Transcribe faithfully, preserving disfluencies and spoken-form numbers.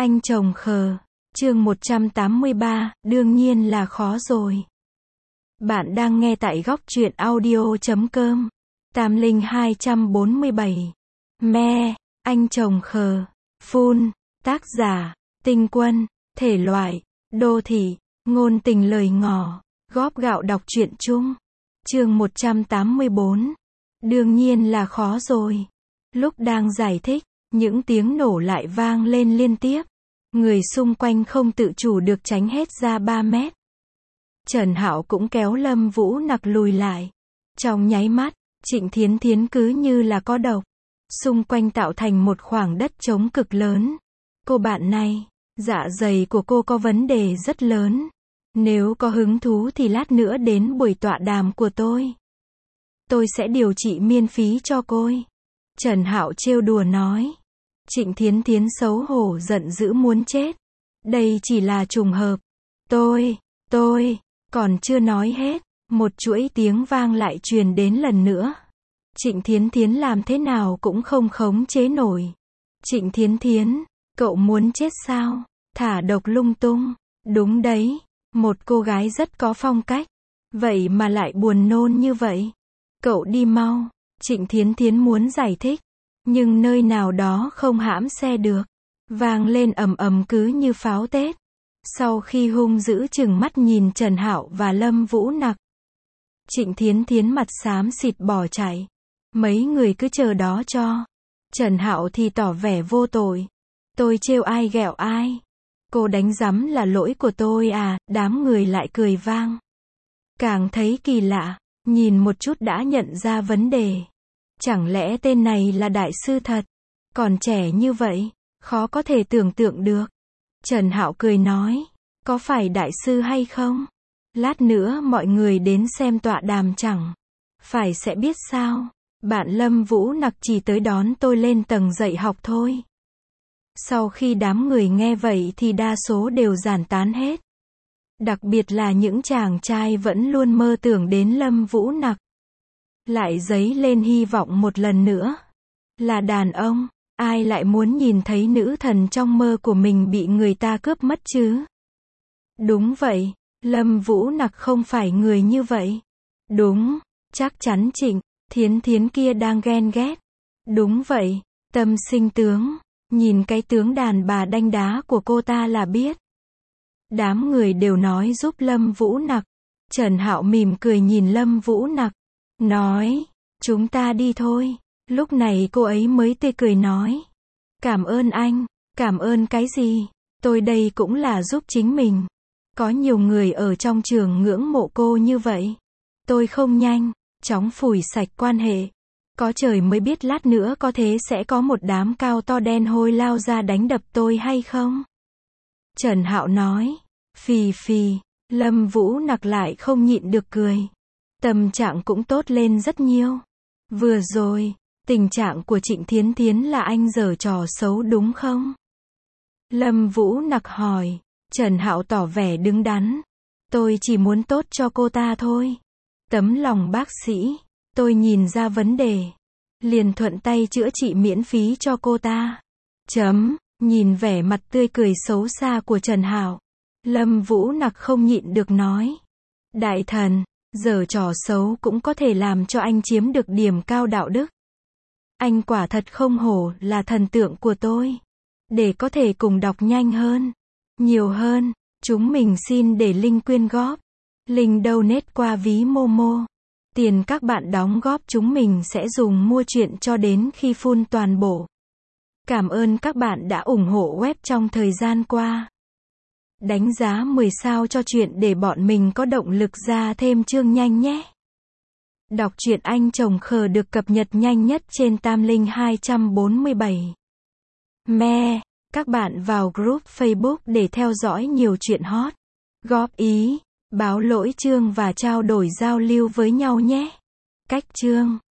Anh chồng khờ. Chương một trăm tám mươi ba, đương nhiên là khó rồi. Bạn đang nghe tại góc truyện audio chấm com. Tam Linh hai trăm bốn mươi bảy. Me, anh chồng khờ. Phun, tác giả, Tinh Quân, thể loại, đô thị, ngôn tình lời ngỏ, góp gạo đọc truyện chung. Chương một trăm tám mươi bốn. Đương nhiên là khó rồi. Lúc đang giải thích, những tiếng nổ lại vang lên liên tiếp. Người xung quanh không tự chủ được tránh hết ra ba mét. Trần Hạo cũng kéo Lâm Vũ Nặc lùi lại. Trong nháy mắt, Trịnh Thiến Thiến cứ như là có độc. Xung quanh tạo thành một khoảng đất trống cực lớn. Cô bạn này, dạ dày của cô có vấn đề rất lớn. Nếu có hứng thú thì lát nữa đến buổi tọa đàm của tôi. Tôi sẽ điều trị miễn phí cho cô. Trần Hạo trêu đùa nói. Trịnh Thiến Thiến xấu hổ giận dữ muốn chết. Đây chỉ là trùng hợp. Tôi, tôi, còn chưa nói hết. Một chuỗi tiếng vang lại truyền đến lần nữa. Trịnh Thiến Thiến làm thế nào cũng không khống chế nổi. Trịnh Thiến Thiến, cậu muốn chết sao? Thả độc lung tung. Đúng đấy, một cô gái rất có phong cách. Vậy mà lại buồn nôn như vậy. Cậu đi mau. Trịnh Thiến Thiến muốn giải thích. Nhưng nơi nào đó không hãm xe được. Vang lên ầm ầm cứ như pháo Tết. Sau khi hung dữ chừng mắt nhìn Trần Hạo và Lâm Vũ Nặc. Trịnh Thiến Thiến mặt xám xịt bỏ chạy. Mấy người cứ chờ đó cho. Trần Hạo thì tỏ vẻ vô tội. Tôi trêu ai ghẹo ai. Cô đánh rắm là lỗi của tôi à, đám người lại cười vang. Càng thấy kỳ lạ, nhìn một chút đã nhận ra vấn đề. Chẳng lẽ tên này là đại sư thật? Còn trẻ như vậy, khó có thể tưởng tượng được. Trần Hạo cười nói, có phải đại sư hay không? Lát nữa mọi người đến xem tọa đàm chẳng phải sẽ biết sao. Bạn Lâm Vũ Nặc chỉ tới đón tôi lên tầng dạy học thôi. Sau khi đám người nghe vậy thì đa số đều giản tán hết. Đặc biệt là những chàng trai vẫn luôn mơ tưởng đến Lâm Vũ Nặc. Lại dấy lên hy vọng một lần nữa. Là đàn ông, ai lại muốn nhìn thấy nữ thần trong mơ của mình bị người ta cướp mất chứ? Đúng vậy, Lâm Vũ Nặc không phải người như vậy. Đúng, chắc chắn Trịnh Thiến Thiến kia đang ghen ghét. Đúng vậy, tâm sinh tướng, nhìn cái tướng đàn bà đanh đá của cô ta là biết. Đám người đều nói giúp Lâm Vũ Nặc. Trần Hạo mỉm cười nhìn Lâm Vũ Nặc. Nói, chúng ta đi thôi. Lúc này cô ấy mới tươi cười nói. Cảm ơn anh, cảm ơn cái gì? Tôi đây cũng là giúp chính mình. Có nhiều người ở trong trường ngưỡng mộ cô như vậy. Tôi không nhanh, chóng phủi sạch quan hệ. Có trời mới biết lát nữa có thế sẽ có một đám cao to đen hôi lao ra đánh đập tôi hay không? Trần Hạo nói. Phì phì, Lâm Vũ Nặc lại không nhịn được cười. Tâm trạng cũng tốt lên rất nhiều. Vừa rồi, tình trạng của Trịnh Thiến Thiến là anh giở trò xấu đúng không? Lâm Vũ Nặc hỏi. Trần Hạo tỏ vẻ đứng đắn. Tôi chỉ muốn tốt cho cô ta thôi. Tấm lòng bác sĩ. Tôi nhìn ra vấn đề. Liền thuận tay chữa trị miễn phí cho cô ta. Chấm, nhìn vẻ mặt tươi cười xấu xa của Trần Hạo. Lâm Vũ Nặc không nhịn được nói. Đại thần, giở trò xấu cũng có thể làm cho anh chiếm được điểm cao đạo đức. Anh quả thật không hổ là thần tượng của tôi. Để có thể cùng đọc nhanh hơn, nhiều hơn, chúng mình xin để link quyên góp. Link donate qua ví Momo. Tiền các bạn đóng góp chúng mình sẽ dùng mua truyện cho đến khi full toàn bộ. Cảm ơn các bạn đã ủng hộ web trong thời gian qua. Đánh giá mười sao cho truyện để bọn mình có động lực ra thêm chương nhanh nhé. Đọc truyện Anh chồng khờ được cập nhật nhanh nhất trên Tam Linh hai trăm bốn mươi bảy. Me, các bạn vào group Facebook để theo dõi nhiều chuyện hot. Góp ý, báo lỗi chương và trao đổi giao lưu với nhau nhé. Cách chương